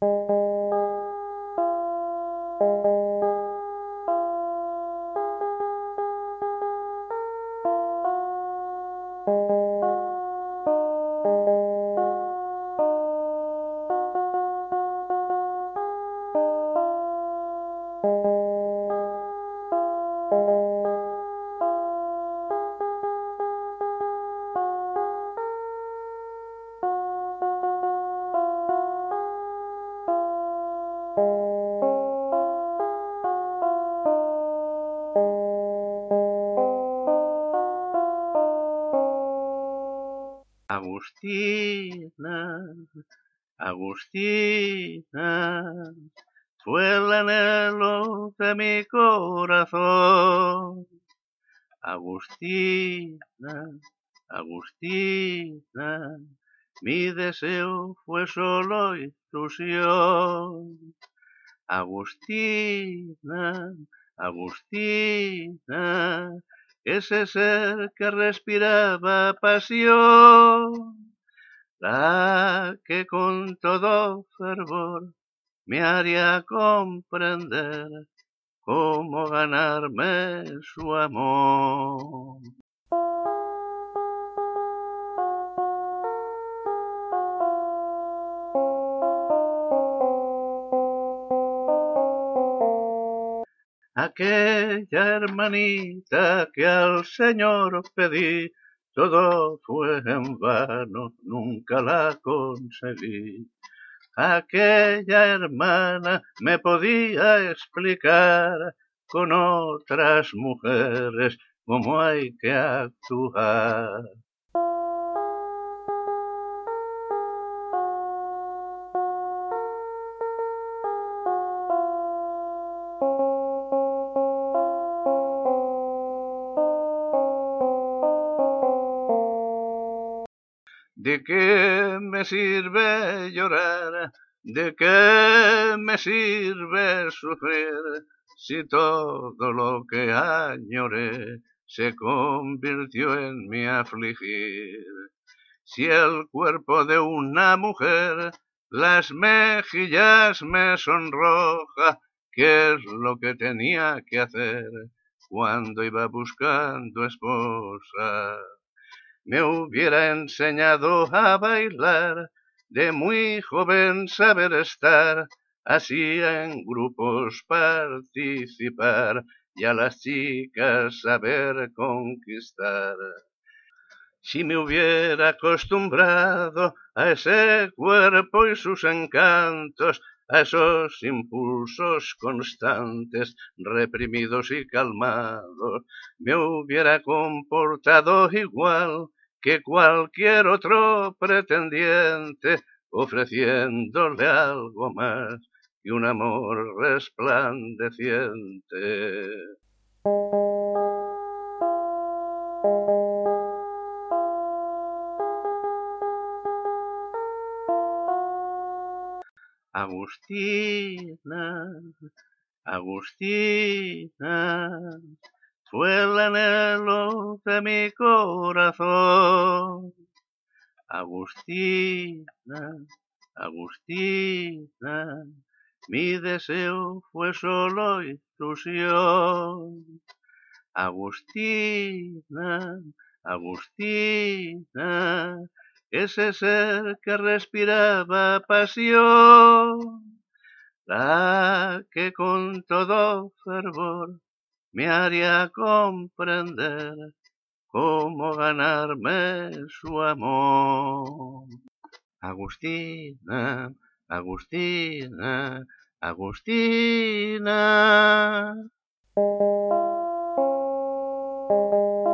Agustina, Agustina, fue el anhelo de mi corazón. Agustina, Agustina, mi deseo fue solo ilusión. Agustina, Agustina, ese ser que respiraba pasión, la que con todo fervor me haría comprender cómo ganarme su amor. Aquella hermanita que al Señor pedí, todo fue en vano, nunca la conseguí. Aquella hermana me podía explicar con otras mujeres cómo hay que actuar. ¿De qué me sirve llorar? ¿De qué me sirve sufrir si todo lo que añoré se convirtió en mi afligir? Si el cuerpo de una mujer las mejillas me sonroja, ¿qué es lo que tenía que hacer cuando iba buscando esposa? Me hubiera enseñado a bailar, de muy joven saber estar, así en grupos participar y a las chicas saber conquistar. Si me hubiera acostumbrado a ese cuerpo y sus encantos, a esos impulsos constantes, reprimidos y calmados, me hubiera comportado igual que cualquier otro pretendiente, ofreciéndole algo más que un amor resplandeciente. Agustina, Agustina, fue el anhelo de mi corazón. Agustina, Agustina, mi deseo fue solo ilusión. Agustina, Agustina, ese ser que respiraba pasión, la que con todo fervor me haría comprender cómo ganarme su amor. Agustina, Agustina, Agustina.